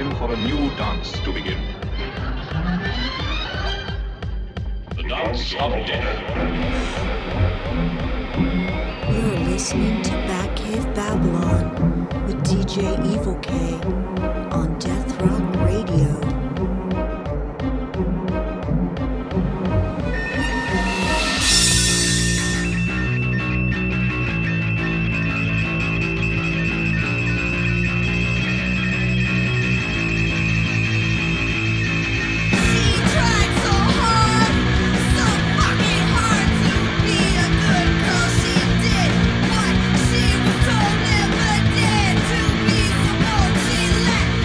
time for a new dance to begin. The dance of death. You're listening to Batcave Babylon with DJ Evil K on Death Rock Radio. She was told never did to be someone she let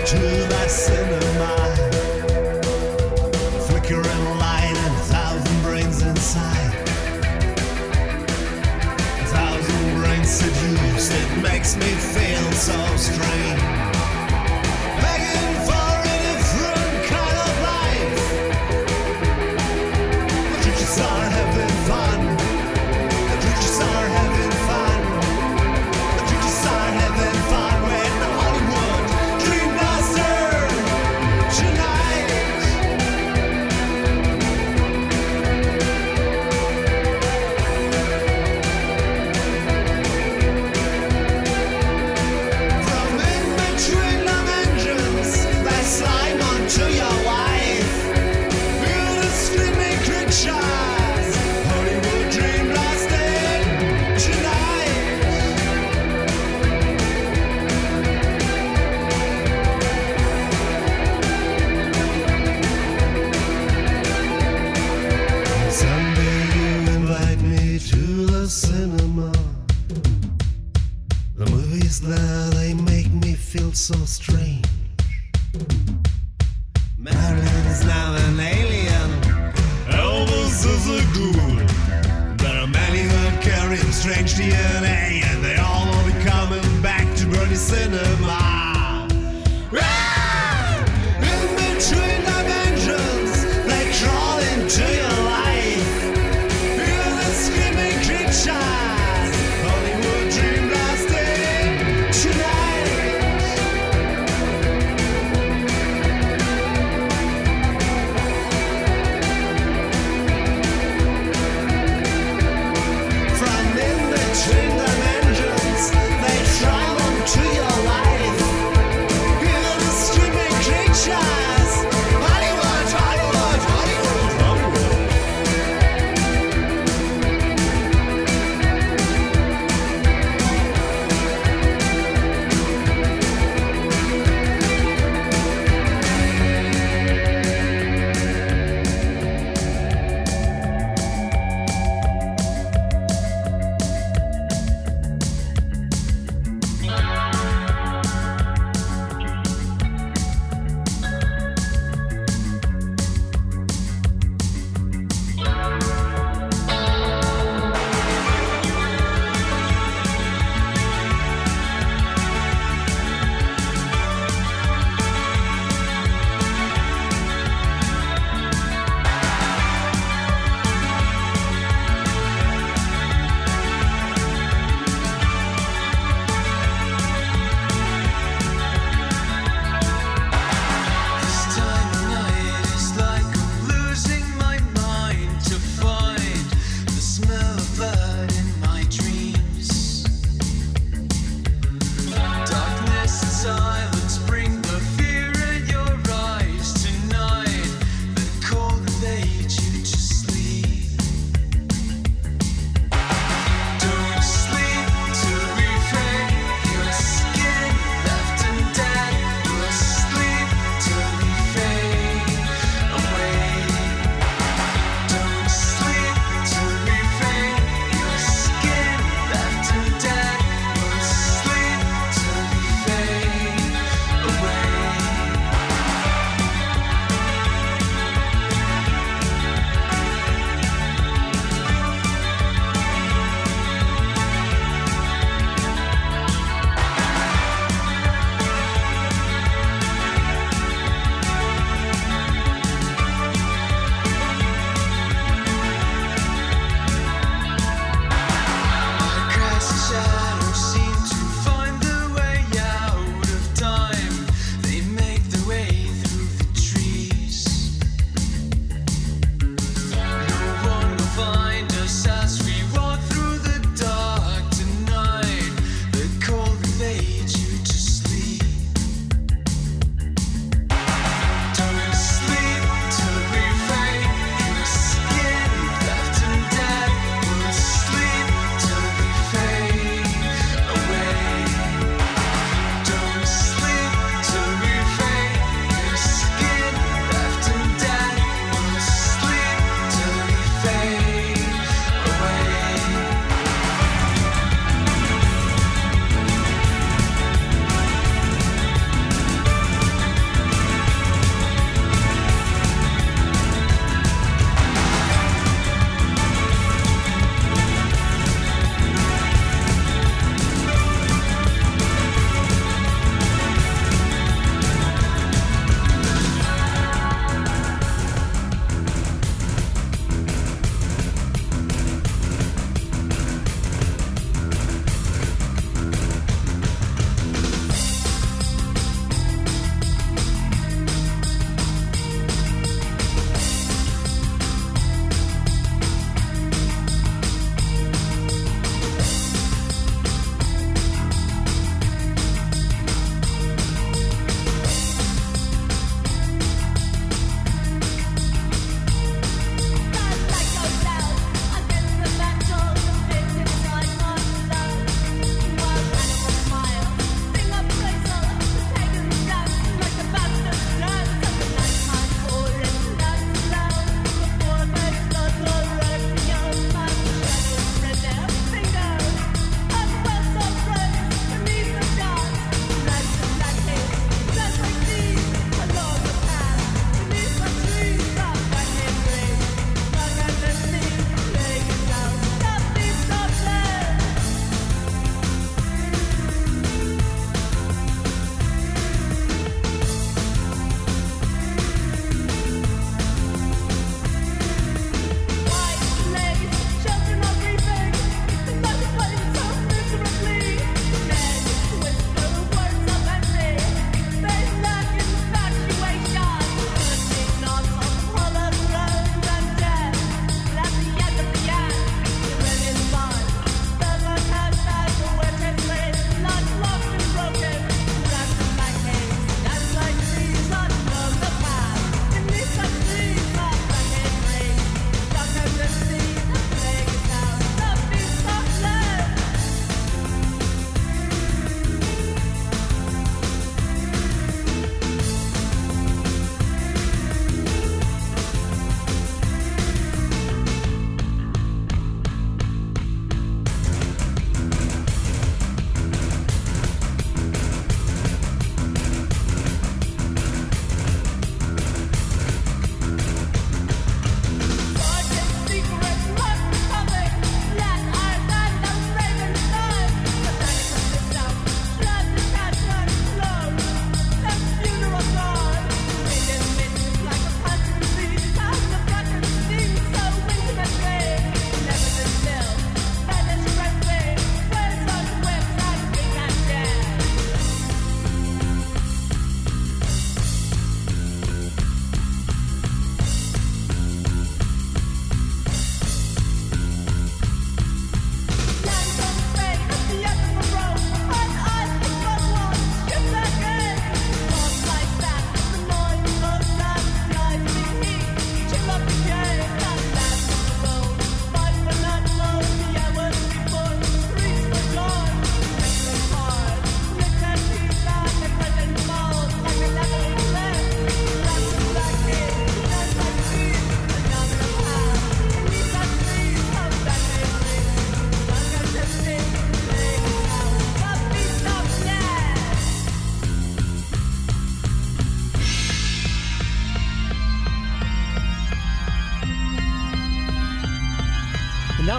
to the cinema. Flickering light and 1,000 brains inside. 1,000 brains seduced, it makes me feel so strange. Begging for a different kind of life. The creatures are having fun. The creatures are having fun. The creatures are having fun with Hollywood Dreammaster tonight. From in between dimensions, they slime onto your life. Feel the screaming creatures. Hollywood Dreammaster tonight. Someday you invite me to the cinema. The movies there, they make me feel so strange. Marilyn is now an alien. Elvis is a ghoul. There are many that carry strange DNA, and they all will be coming back to Bernie Cinema. Ah! In between dimensions, they crawl into your life. Feel the screaming creatures. Hollywood Dream Blasting tonight. From in between dimensions, they travel to your life.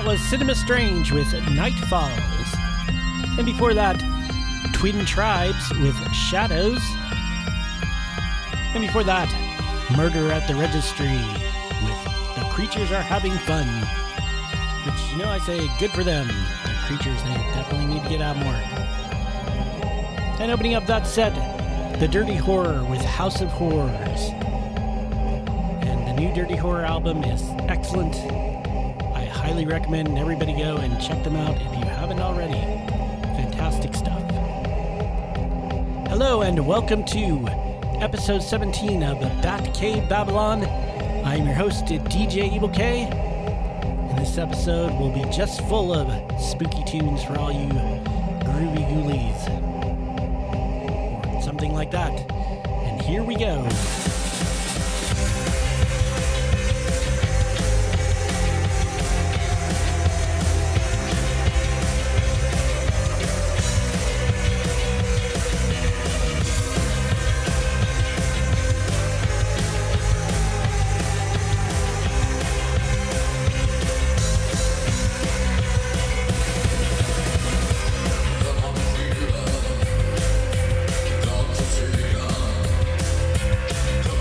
was Cinema Strange with Night Falls. And before that, Twin Tribes with Shadows. And before that, Murder at the Registry with The Creatures Are Having Fun. Which, you know, I say good for them. The creatures, they definitely need to get out more. And opening up that set, The Dirty Horror with House of Horrors. And the new Dirty Horror album is excellent. I highly recommend everybody go and check them out if you haven't already. Fantastic stuff. Hello and welcome to episode 17 of the Bat Cave Babylon. I'm your host, DJ Evil K. And this episode will be just full of spooky tunes for all you groovy ghoulies. Or something like that. And here we go. Doctor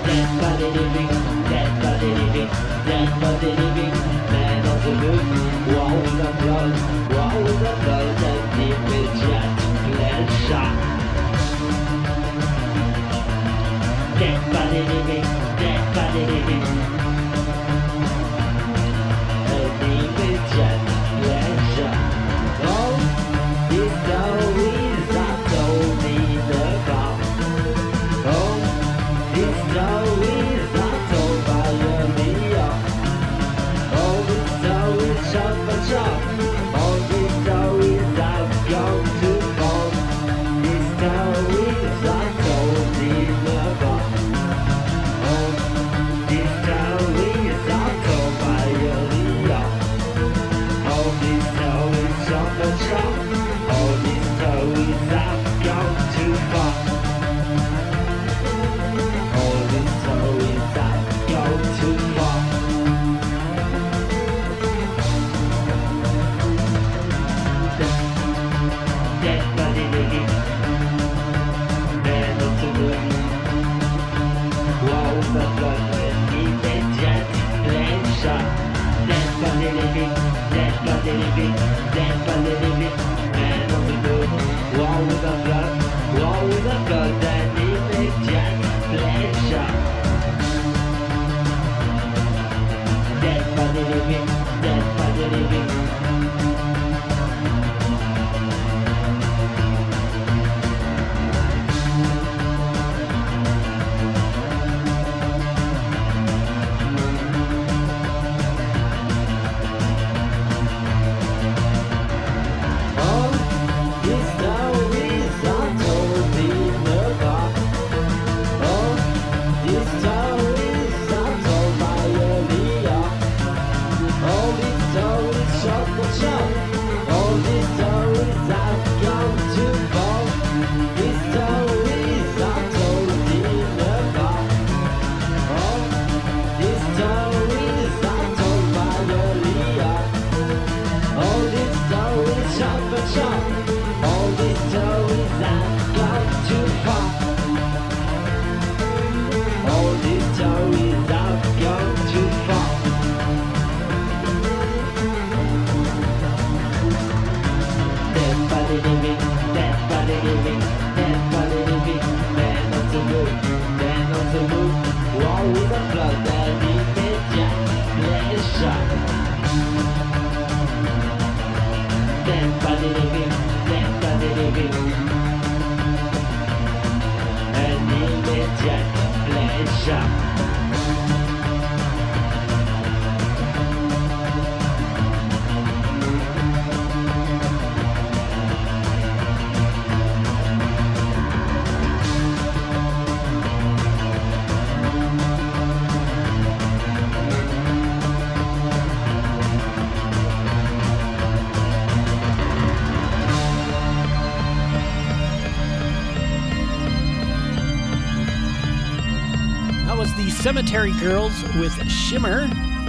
Cemetery Girls with Shimmer.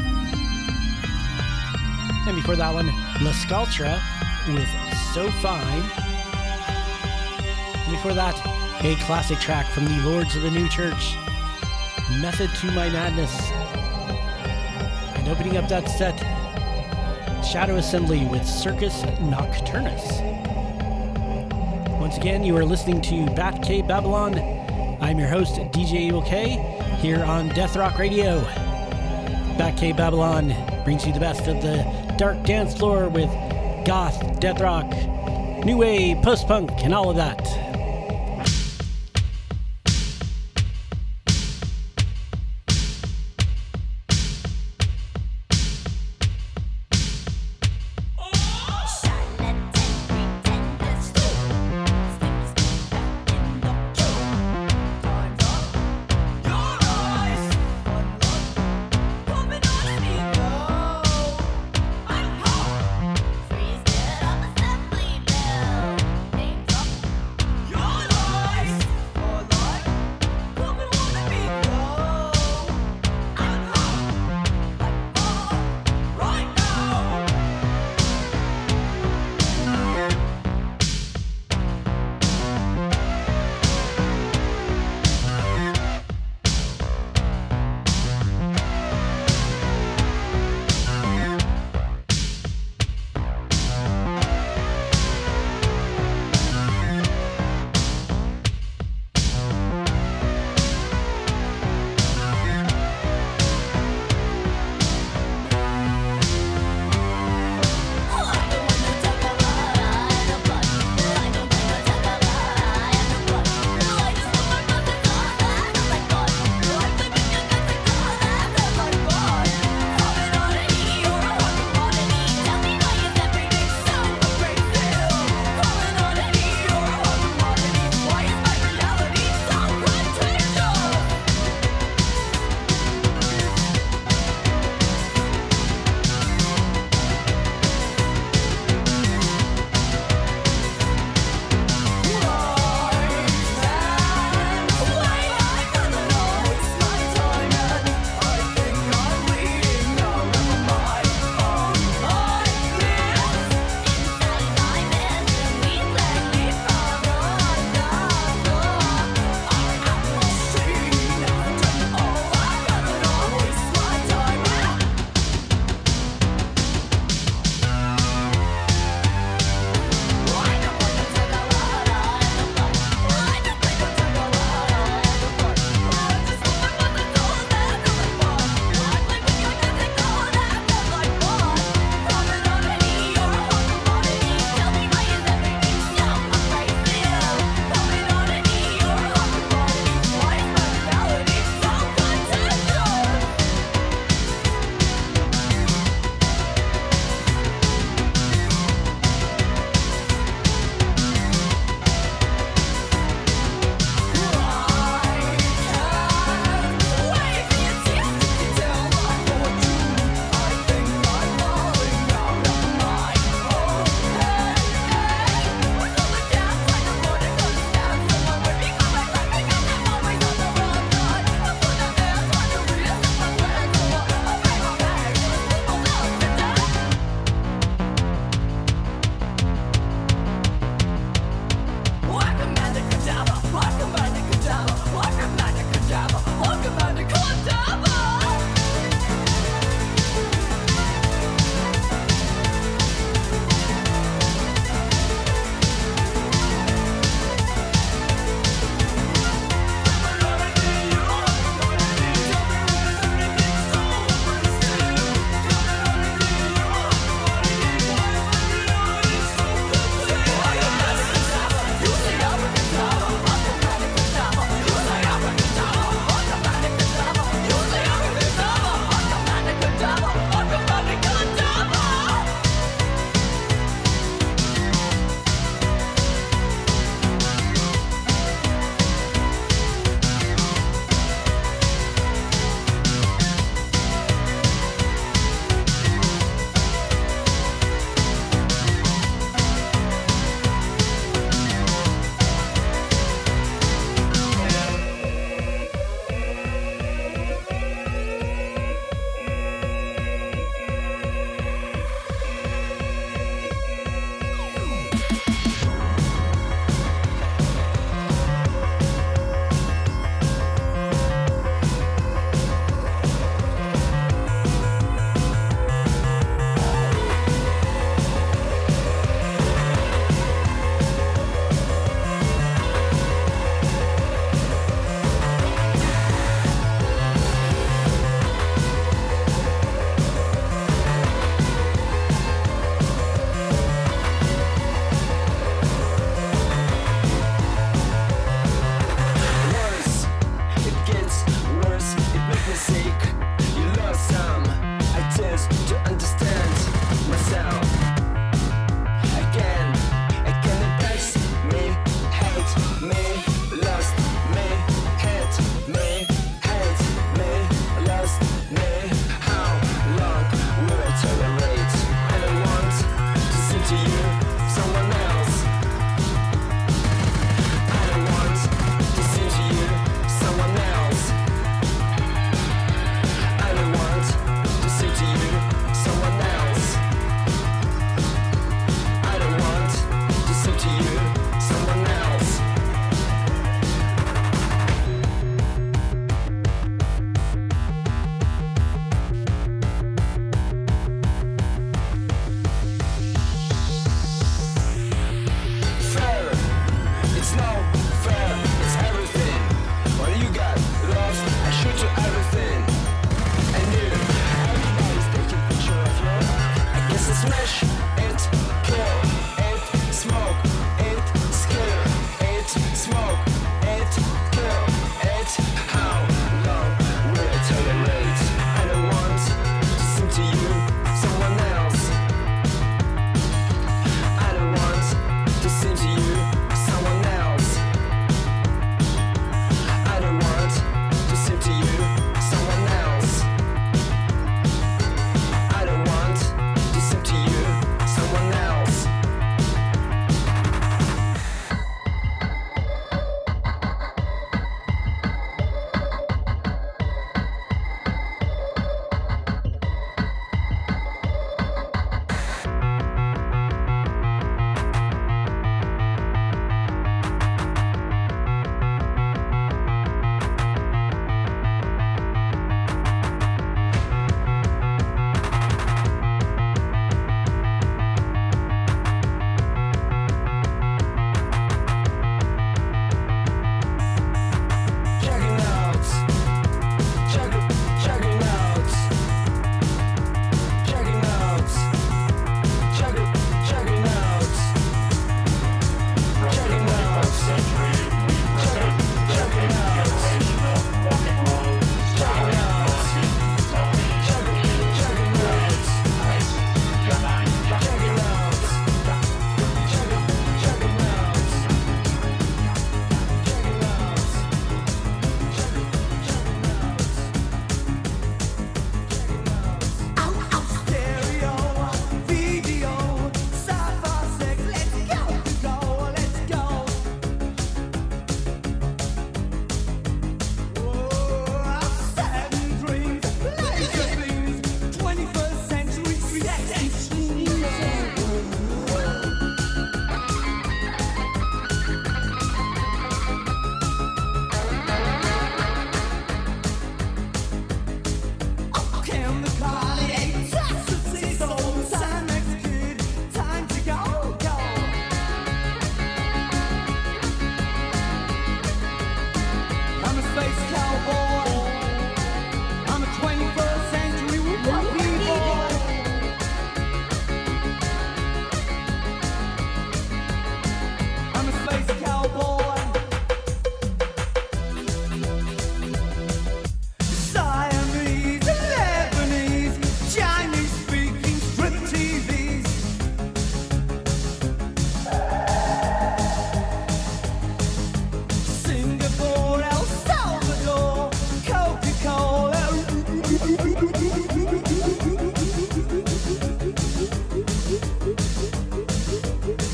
And before that one, La Sculptra with So Fine. And before that, a classic track from the Lords of the New Church, Method to My Madness. And opening up that set, Shadow Assembly with Circus Nocturnus. Once again, you are listening to Batcave Babylon. I'm your host, DJ Evil K, here on Death Rock Radio. Batcave Babylon brings you the best of the dark dance floor with goth, death rock, new wave, post-punk, and all of that.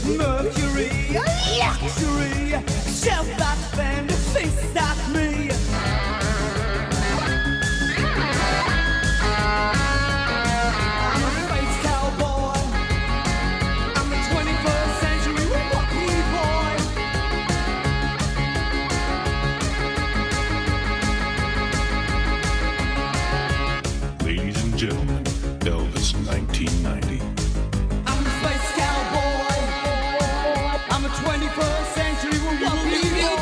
Mercury, luxury, shelf that bend, face that me. I'm a space cowboy. I'm the 21st century Milwaukee boy. Ladies and gentlemen, Elvis 1990. I'm a space cowboy. I'm a 21st century Milwaukee boy.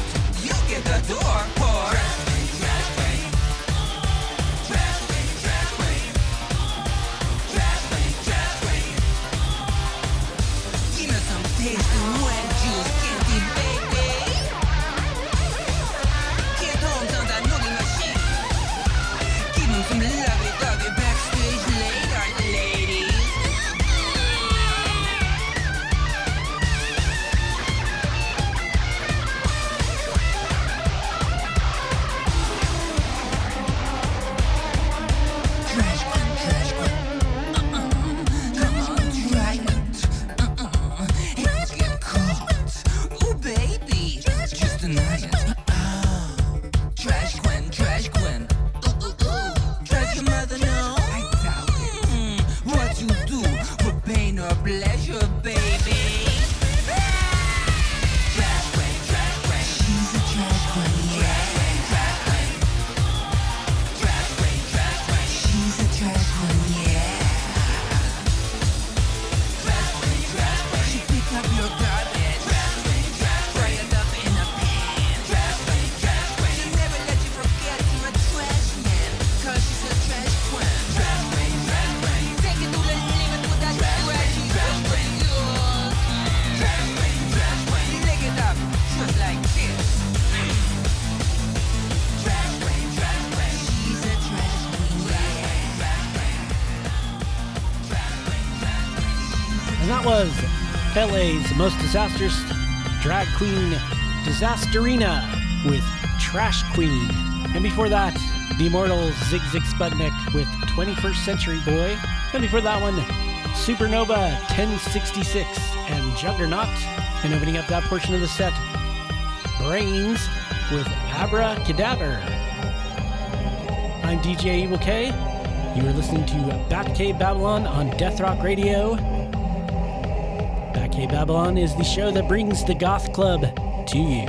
the door for trash train, trash train, trash train, trash was LA's most disastrous drag queen, Disasterina, with Trash Queen. And before that, the immortal Zig Zig Sputnik with 21st Century Boy. And before that one, Supernova 1066 and Juggernaut. And opening up that portion of the set, Brains with Abracadaver. I'm DJ Evil K. You are listening to Batcave Babylon on Death Rock Radio. Batcave Babylon is the show that brings the Goth Club to you.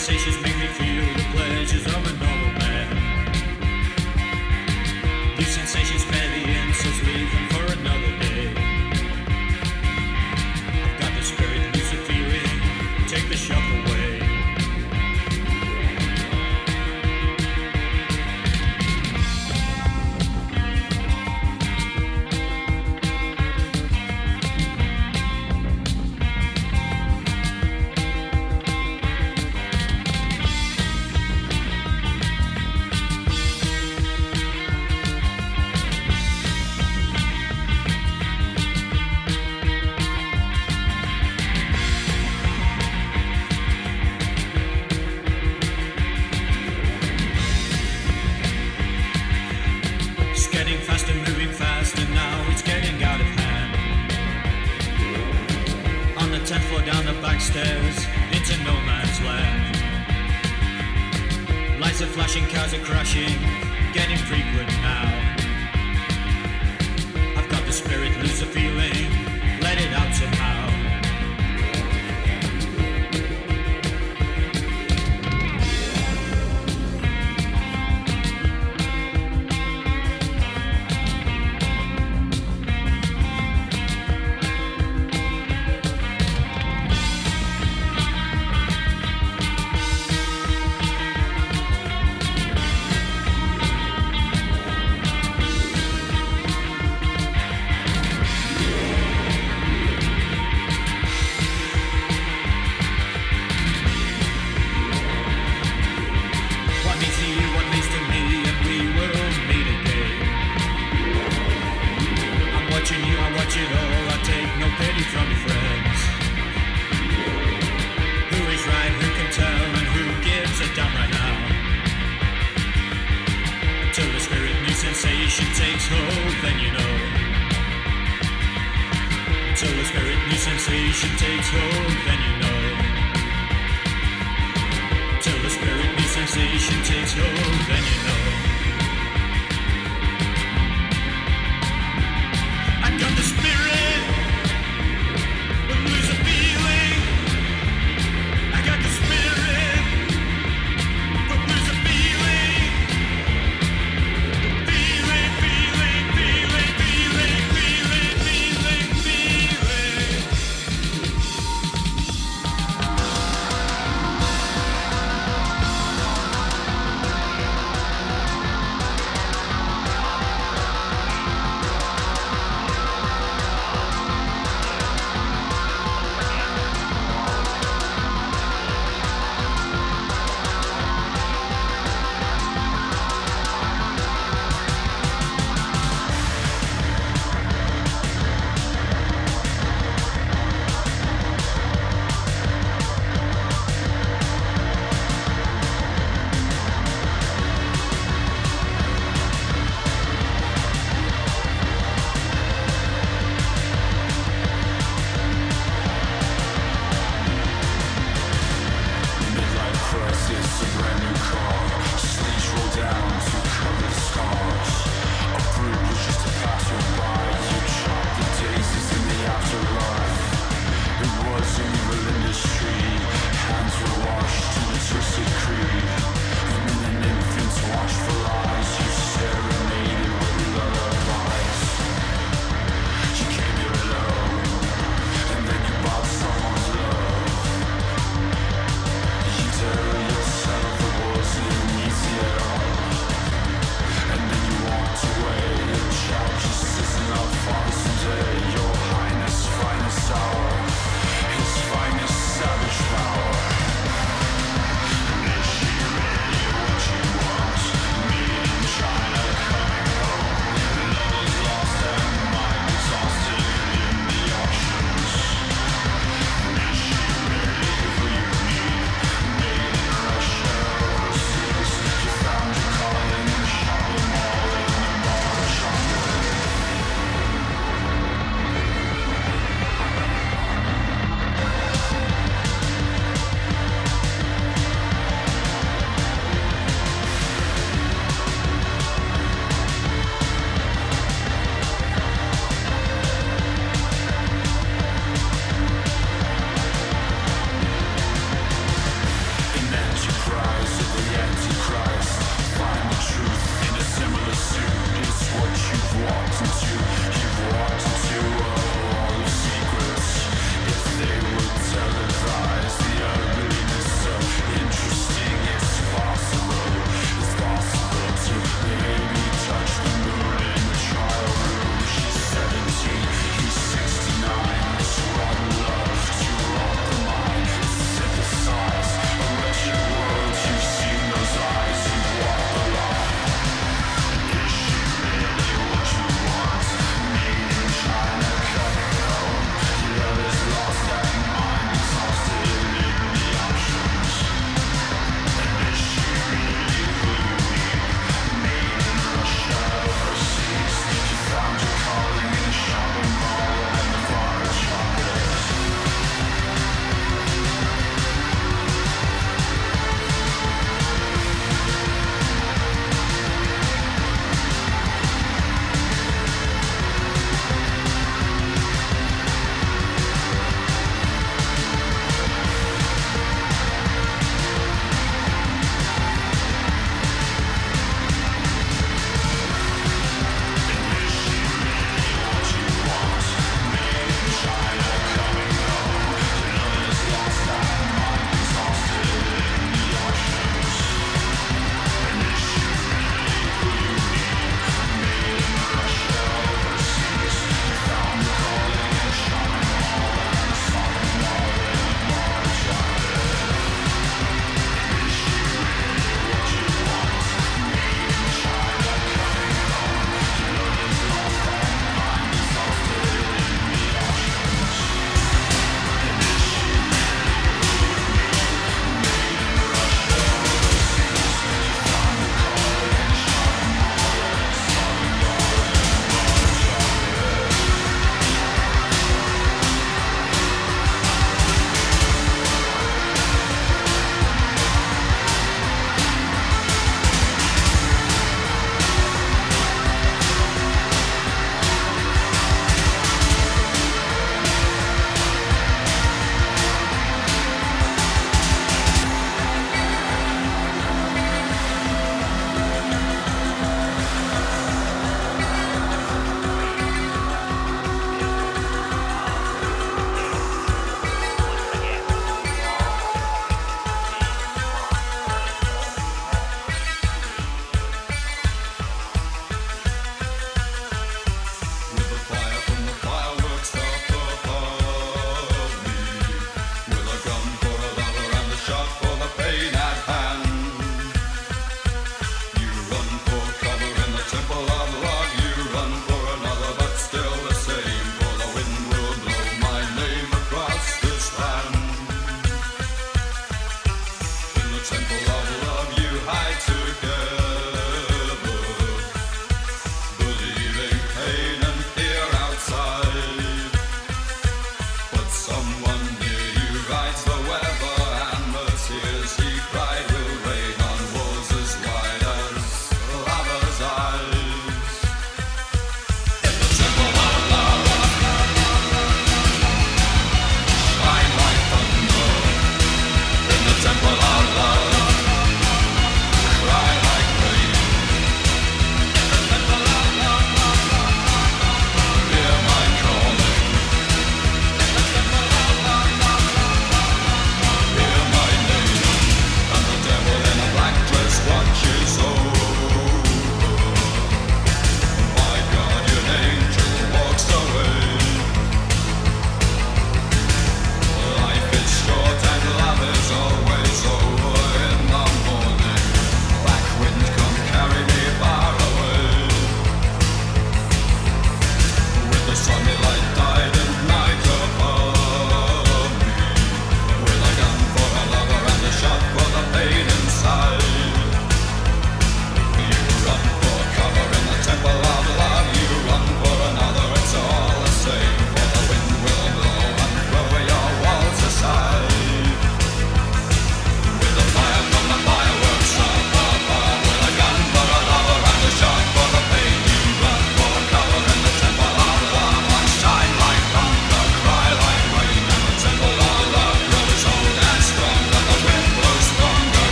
sensations make me feel the pleasures of a normal man. These sensations spare the insults, leave them for another day. I've got the spirit, lose the feeling, take the shock away. Stairs into no man's land. Lights are flashing, cars are crashing, getting frequent now. I've got the spirit, lose the feeling, let it out somehow.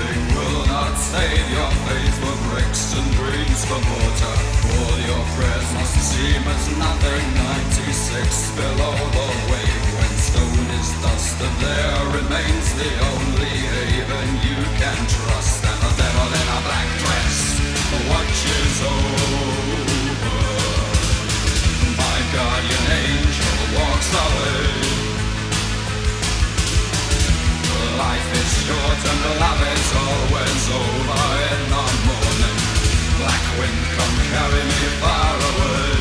Weeping will not save your faith for bricks and dreams for mortar. All your prayers must seem as nothing. 96 below the wave, when stone is dust and there remains the only haven you can trust. And the devil in a black dress watches over. My guardian angel walks away. Life is short and love is always over in the morning. Black wind, come carry me far away.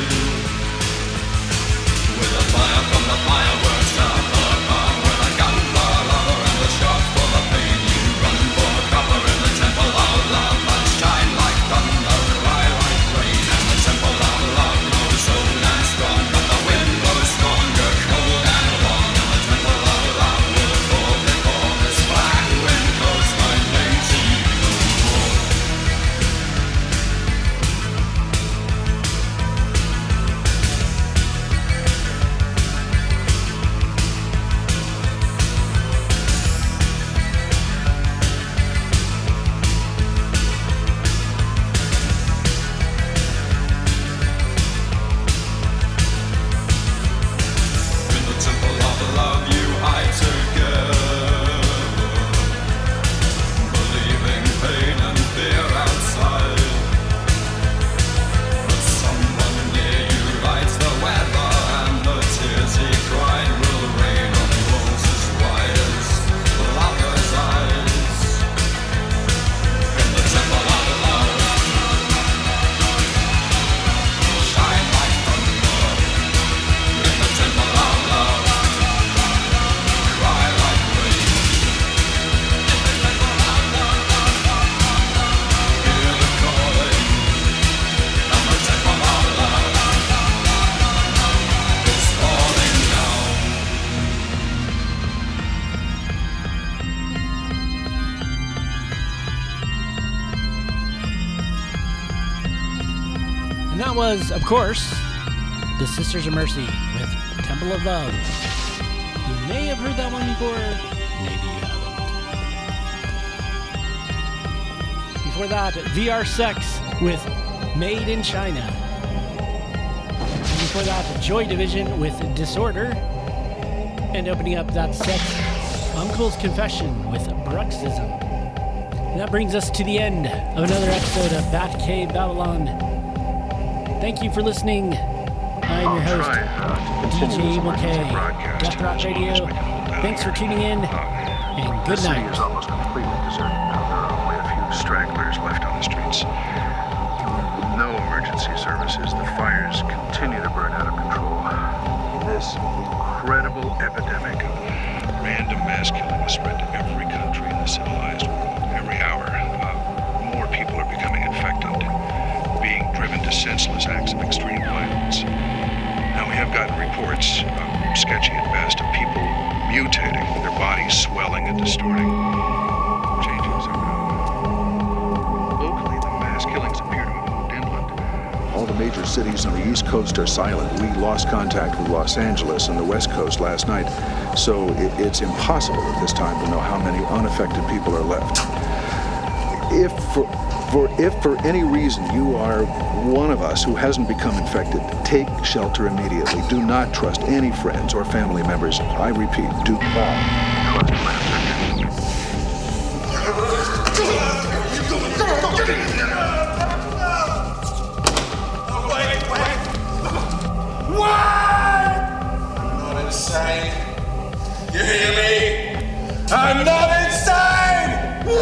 With a fire from the fireworks down the bar, with a gun for a lover and a shot for the pain. You run for cover in the temple of love, but shine like thunder, cry like rain. And the temple of love grows old and strong, but the wind blows stronger, cold and long. And the temple of love will fall before this black wind goes my name to you no more. In the temple of love you hide together, believing pain and fear outside. But someone near you lights the weather, and the tears he cried will rain on walls as wide as the lover's eyes. In the temple of love, shine like thunder. In the temple of love, cry like rain. Hear the calling, and the temple of love is falling down. And that was, of course, the Sisters of Mercy with Temple of Love. You may have heard that one before, maybe you haven't. Before that, VR Sex with Made in China. And before that, Joy Division with Disorder. And opening up that set, Uncle's Confession with Bruxism. And that brings us to the end of another episode of Batcave Babylon. Thank you for listening. I'm your host, DJ Evil K, Death Rock Radio. Thanks for tuning in, and good The city night. is almost completely deserted now. There are only a few stragglers left on the streets. No emergency services. The fires continue to burn out of control. This incredible epidemic of random mass killing has spread to every country in the civilized world. Every hour, more people are becoming infected, being driven to senseless acts of extreme violence. Now we have gotten reports, sketchy at best, of people mutating, their bodies swelling and distorting. Changes are locally, the mass killings appear to have moved inland. All the major cities on the East Coast are silent. We lost contact with Los Angeles and the West Coast last night, so it's impossible at this time to know how many unaffected people are left. If for any reason you are one of us who hasn't become infected, take shelter immediately. Do not trust any friends or family members. I repeat, do not trust friends. I'm not insane. You hear me? I'm not insane!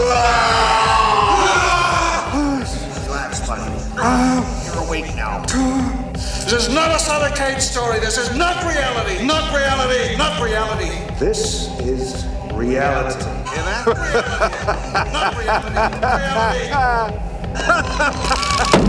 Relax, buddy. You're awake now. This is not a Solitaire story. This is not reality. Not reality. Not reality. This is reality. Hear that? Reality. Not reality. Reality.